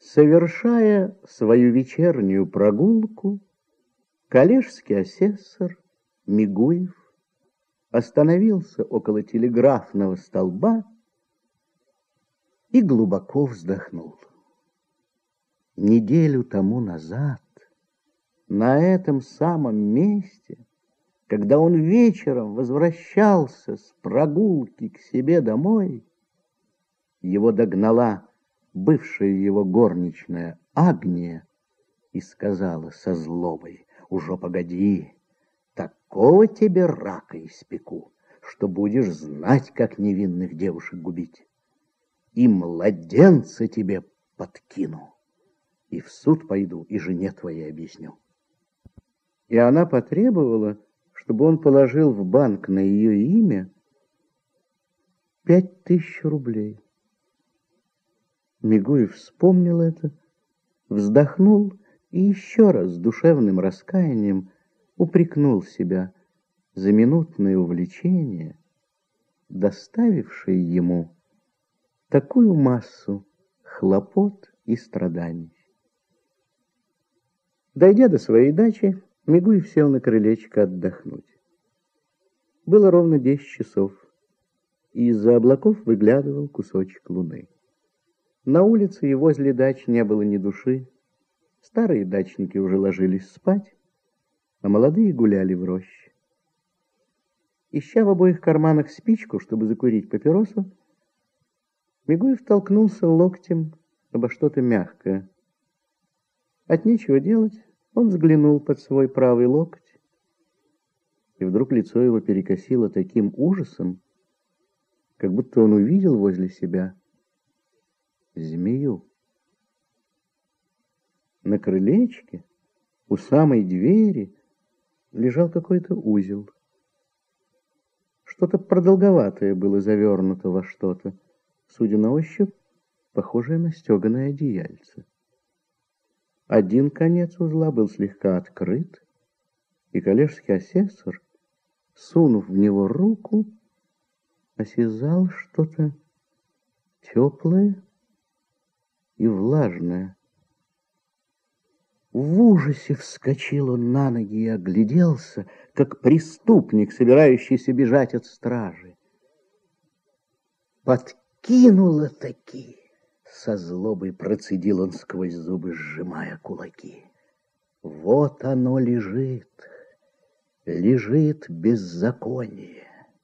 Совершая свою вечернюю прогулку, коллежский асессор Мигуев остановился около телеграфного столба и глубоко вздохнул. Неделю тому назад на этом самом месте, когда он вечером возвращался с прогулки к себе домой, его догнала бывшая его горничная Агния и сказала со злобой: «Уже погоди, такого тебе рака испеку, что будешь знать, как невинных девушек губить. И младенца тебе подкину, и в суд пойду, и жене твоей объясню». И она потребовала, чтобы он положил в банк на ее имя 5000 рублей. Мигуев вспомнил это, вздохнул и еще раз с душевным раскаянием упрекнул себя за минутное увлечение, доставившее ему такую массу хлопот и страданий. Дойдя до своей дачи, Мигуев сел на крылечко отдохнуть. Было ровно 10 часов, и из-за облаков выглядывал кусочек луны. На улице и возле дач не было ни души. Старые дачники уже ложились спать, а молодые гуляли в роще. Ища в обоих карманах спичку, чтобы закурить папиросу, Мигуев толкнулся локтем обо что-то мягкое. От нечего делать он взглянул под свой правый локоть, и вдруг лицо его перекосило таким ужасом, как будто он увидел возле себя змею. На крылечке у самой двери лежал какой-то узел. Что-то продолговатое было завернуто во что-то, судя на ощупь, похожее на стеганое одеяльце. Один конец узла был слегка открыт, и коллежский асессор, сунув в него руку, осязал что-то теплое и влажное. В ужасе вскочил он на ноги и огляделся, как преступник, собирающийся бежать от стражи. Подкинуло-таки! Со злобой процедил он сквозь зубы, сжимая кулаки. Вот оно лежит, лежит беззаконие.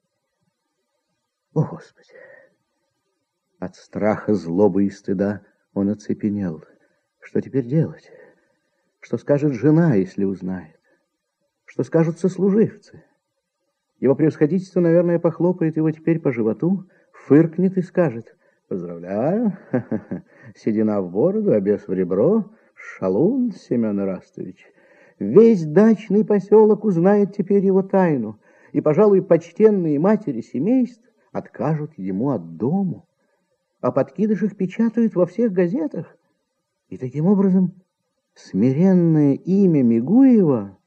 О, Господи! От страха, злобы и стыда он оцепенел. Что теперь делать? Что скажет жена, если узнает? Что скажут сослуживцы? Его превосходительство, наверное, похлопает его теперь по животу, фыркнет и скажет: «Поздравляю, седина в бороду, а бес в ребро, шалун, Семен Ирастович». Весь дачный поселок узнает теперь его тайну, и, пожалуй, почтенные матери семейств откажут ему от дому. А подкидыш их печатают во всех газетах. И таким образом смиренное имя Мигуева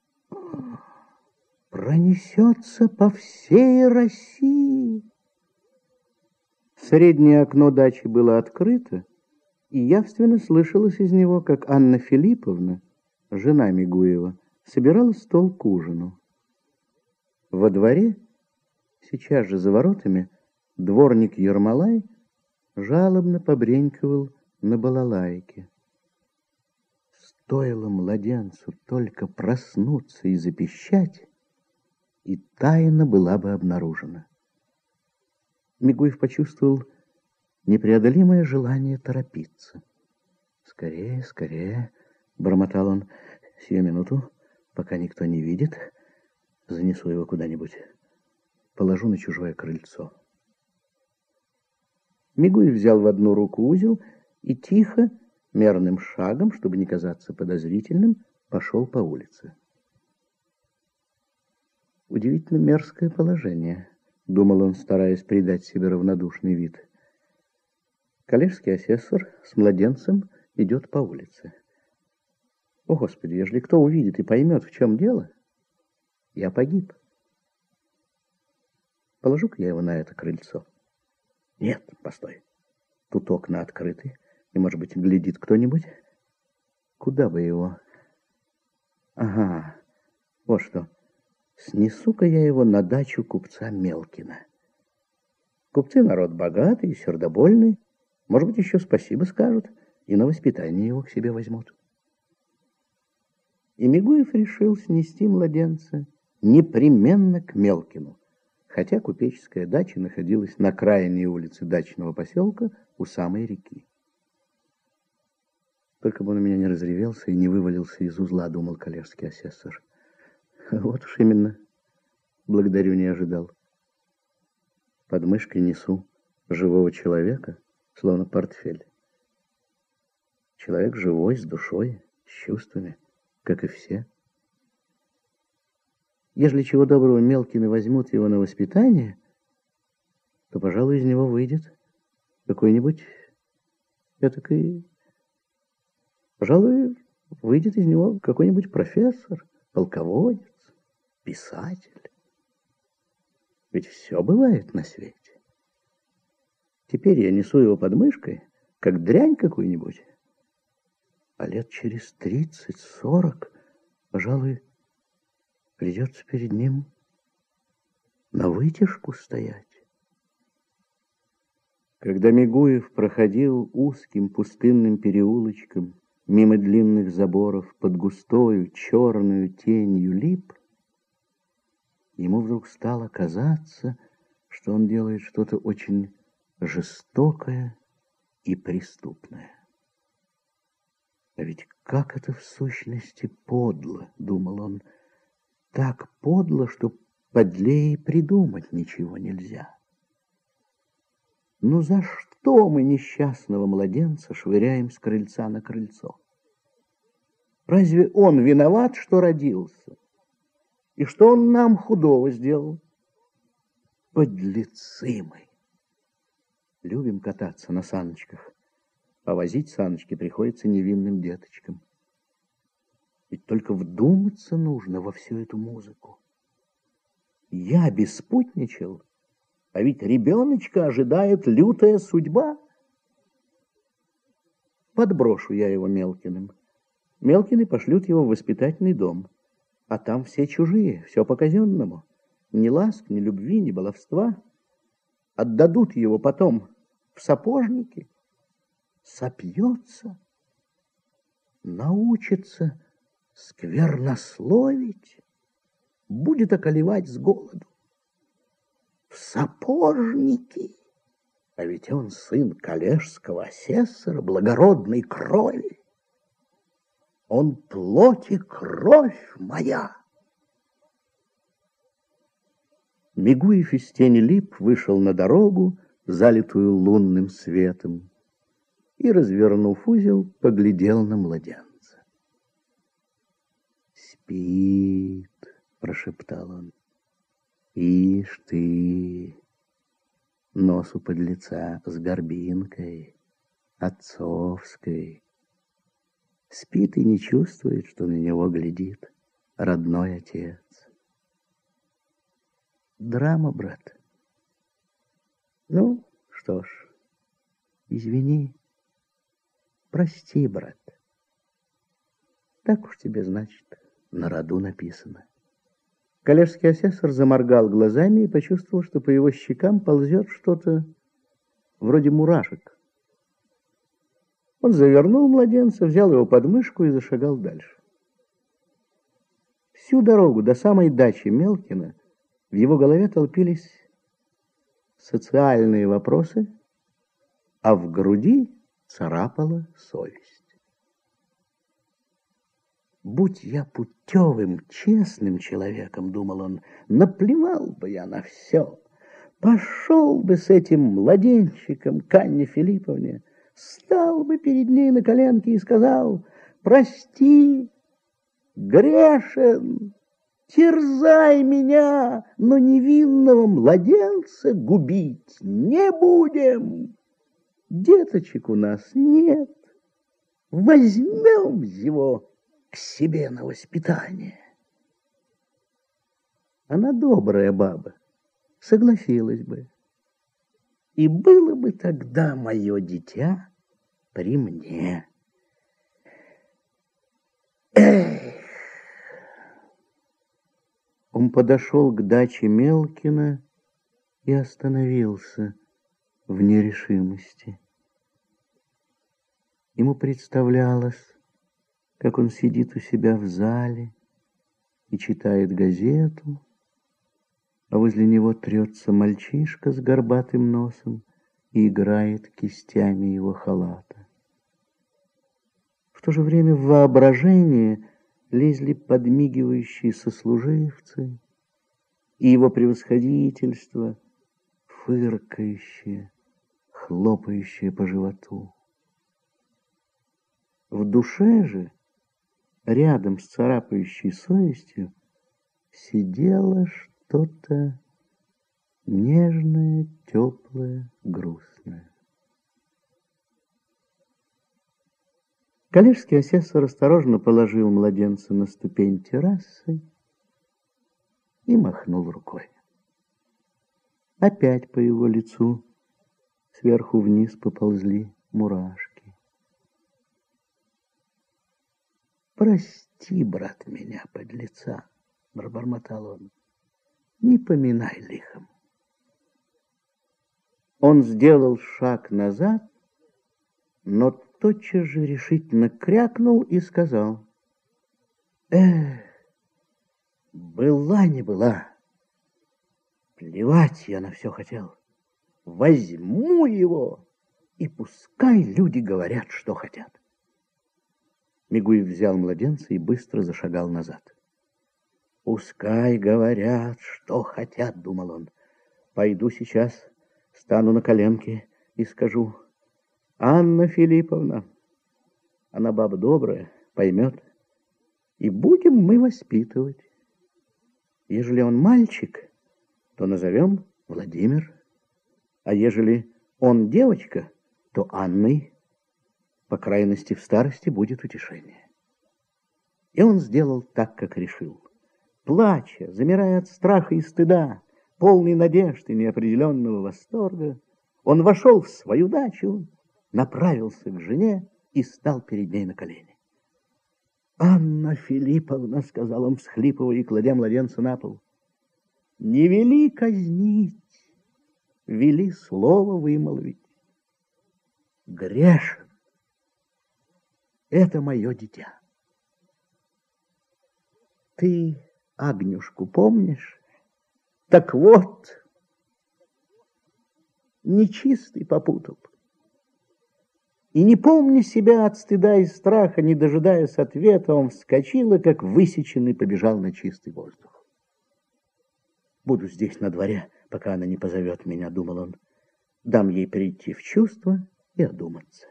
пронесется по всей России. Среднее окно дачи было открыто, и явственно слышалось из него, как Анна Филипповна, жена Мигуева, собирала стол к ужину. Во дворе, сейчас же за воротами, дворник Ермолай жалобно побренькивал на балалайке. Стоило младенцу только проснуться и запищать, и тайна была бы обнаружена. Мигуев почувствовал непреодолимое желание торопиться. «Скорее, скорее!» — бормотал он. «Сию минуту, пока никто не видит, занесу его куда-нибудь, положу на чужое крыльцо». Мигуев взял в одну руку узел и тихо, мерным шагом, чтобы не казаться подозрительным, пошел по улице. Удивительно мерзкое положение, думал он, стараясь придать себе равнодушный вид. Коллежский асессор с младенцем идет по улице. О, Господи, ежели кто увидит и поймет, в чем дело, я погиб. Положу-ка я его на это крыльцо. Нет, постой. Тут окна открыты, И, может быть, глядит кто-нибудь? Куда бы его? Ага, вот что. Снесу-ка я его на дачу купца Мелкина. Купцы народ богатый и сердобольный. Может быть, еще спасибо скажут и на воспитание его к себе возьмут. И Мигуев решил снести младенца непременно к Мелкину, хотя купеческая дача находилась на крайней улице дачного поселка у самой реки. Только бы он у меня не разревелся и не вывалился из узла, думал коллежский асессор. Вот уж именно, благодарю, не ожидал. Под мышкой несу живого человека, словно портфель. Человек живой, с душой, с чувствами, как и все. Ежели чего доброго Мелкины возьмут его на воспитание, то, пожалуй, из него выйдет какой-нибудь этакой... Пожалуй, выйдет из него какой-нибудь профессор, полководец, писатель. Ведь все бывает на свете. Теперь я несу его под мышкой, как дрянь какую-нибудь. А лет через 30-40, пожалуй, придется перед ним на вытяжку стоять. Когда Мигуев проходил узким пустынным переулочком мимо длинных заборов под густою черную тенью лип, ему вдруг стало казаться, что он делает что-то очень жестокое и преступное. А ведь как это в сущности подло, думал он, так подло, что подлее придумать ничего нельзя. Ну за что мы несчастного младенца швыряем с крыльца на крыльцо? Разве он виноват, что родился? И что он нам худого сделал? Подлецы мы! Любим кататься на саночках, а возить саночки приходится невинным деточкам. Ведь только вдуматься нужно во всю эту музыку. Я беспутничал, а ведь ребеночка ожидает лютая судьба. Подброшу я его Мелкиным. Мелкины пошлют его в воспитательный дом. А там все чужие, все по-казенному. Ни ласк, ни любви, ни баловства. Отдадут его потом в сапожники. Сопьется, научится сквернословить, будет околевать с голоду. В сапожники, а ведь он сын коллежского асессора, благородной крови. Он плоть и кровь моя. Мигуев из тени лип вышел на дорогу, залитую лунным светом, и, развернув узел, поглядел на младенца. «Спит», — прошептал он. «Ишь ты, нос у подлеца с горбинкой, отцовской. Спит и не чувствует, что на него глядит родной отец. Драма, брат. Ну, что ж, извини, прости, брат. Так уж тебе, значит, на роду написано». Коллежский асессор заморгал глазами и почувствовал, что по его щекам ползет что-то вроде мурашек. Он завернул младенца, взял его под мышку и зашагал дальше. Всю дорогу до самой дачи Мелкина в его голове толпились социальные вопросы, а в груди царапала совесть. «Будь я путевым, честным человеком, — думал он, — наплевал бы я на все, пошел бы с этим младенчиком к Анне Филипповне, стал бы перед ней на коленке и сказал: прости, грешен, терзай меня, но невинного младенца губить не будем. Деточек у нас нет, возьмем его к себе на воспитание». Она добрая баба, согласилась бы. И было бы тогда мое дитя при мне. Эх! Он подошел к даче Мелкина и остановился в нерешимости. Ему представлялось, как он сидит у себя в зале и читает газету, а возле него трется мальчишка с горбатым носом и играет кистями его халата. В то же время в воображение лезли подмигивающие сослуживцы и его превосходительство, фыркающее, хлопающее по животу. В душе же, рядом с царапающей совестью, сидело что-то нежное, теплое, грустное. Коллежский асессор осторожно положил младенца на ступень террасы и махнул рукой. Опять по его лицу сверху вниз поползли мурашки. «Прости, брат, меня, подлеца», — пробормотал он, — «не поминай лихом». Он сделал шаг назад, но тотчас же решительно крякнул и сказал: была не была. Плевать я на все хотел. Возьму его, и пускай люди говорят, что хотят». Мигуев взял младенца и быстро зашагал назад. «Пускай говорят, что хотят», — думал он. «Пойду сейчас, стану на коленки и скажу: Анна Филипповна, она баба добрая, поймет, и будем мы воспитывать. Ежели он мальчик, то назовем Владимир, а ежели он девочка, то Анной. По крайности, в старости будет утешение». И он сделал так, как решил. Плача, замирая от страха и стыда, полный надежд и неопределенного восторга, он вошел в свою дачу, направился к жене и стал перед ней на колени. «Анна Филипповна», — сказал он, всхлипывая и кладя младенца на пол, — «не вели казнить, вели слово вымолвить. Грешен. Это мое дитя. Ты Агнюшку помнишь? Так вот, нечистый попутал. И не помня себя от стыда и страха, не дожидаясь ответа, он вскочил и, как высеченный, побежал на чистый воздух. «Буду здесь на дворе, пока она не позовет меня», — думал он. «Дам ей прийти в чувство и одуматься».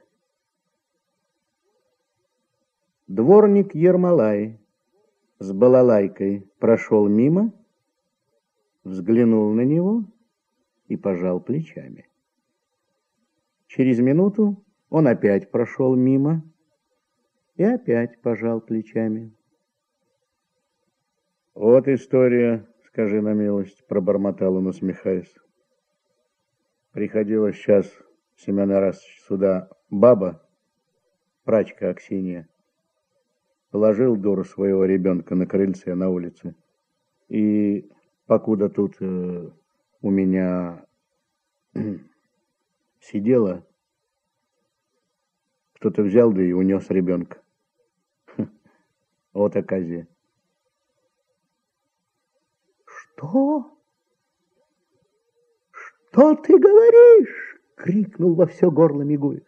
Дворник Ермолай с балалайкой прошел мимо, взглянул на него и пожал плечами. Через минуту он опять прошел мимо и опять пожал плечами. «Вот история, скажи на милость», — пробормотал он, усмехаясь. «Приходила сейчас, Семен Арасович, сюда баба, прачка Аксинья. Положил дуру своего ребенка на крыльце на улице. И покуда тут у меня сидела, кто-то взял да и унес ребенка. Вот оказия». «Что? Что ты говоришь?» — крикнул во все горло Мигуев.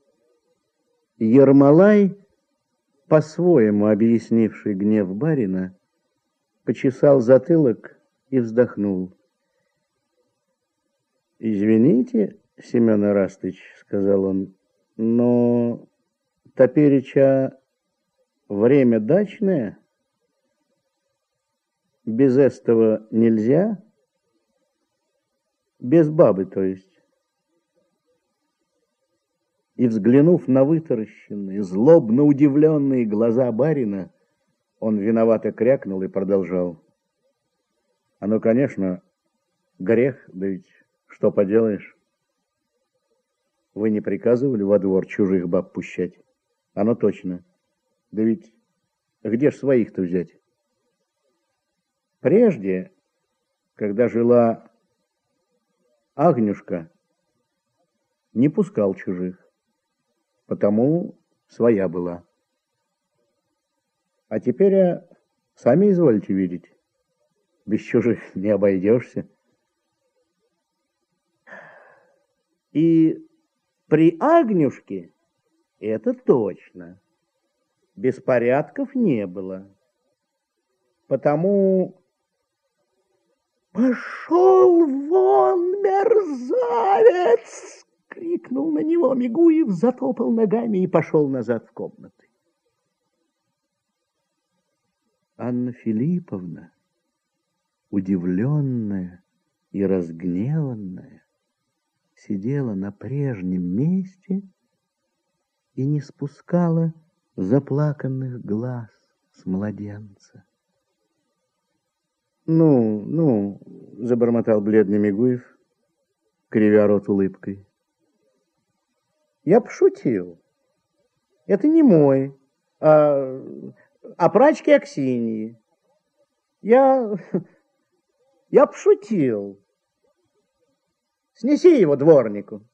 Ермолай, по-своему объяснивший гнев барина, почесал затылок и вздохнул. «Извините, Семен Арастыч, — сказал он, — но топереча время дачное, без этого нельзя, без бабы, то есть». И, взглянув на вытаращенные, злобно удивленные глаза барина, он виновато крякнул и продолжал: «Оно, конечно, грех, да ведь что поделаешь? Вы не приказывали во двор чужих баб пущать? Оно точно. Да ведь где ж своих-то взять? Прежде, когда жила Агнюшка, не пускал чужих, потому своя была. А теперь, сами изволите видеть, без чужих не обойдешься. И при Агнюшке это точно. Беспорядков не было. Потому «Пошел вон, мерзавец!» — крикнул на него Мигуев, затопал ногами и пошел назад в комнаты. Анна Филипповна, удивленная и разгневанная, сидела на прежнем месте и не спускала заплаканных глаз с младенца. Ну, забормотал бледный Мигуев, кривя рот улыбкой. Я пошутил. Это не мой, а прачки Аксиньи. Я пошутил. Снеси его дворнику.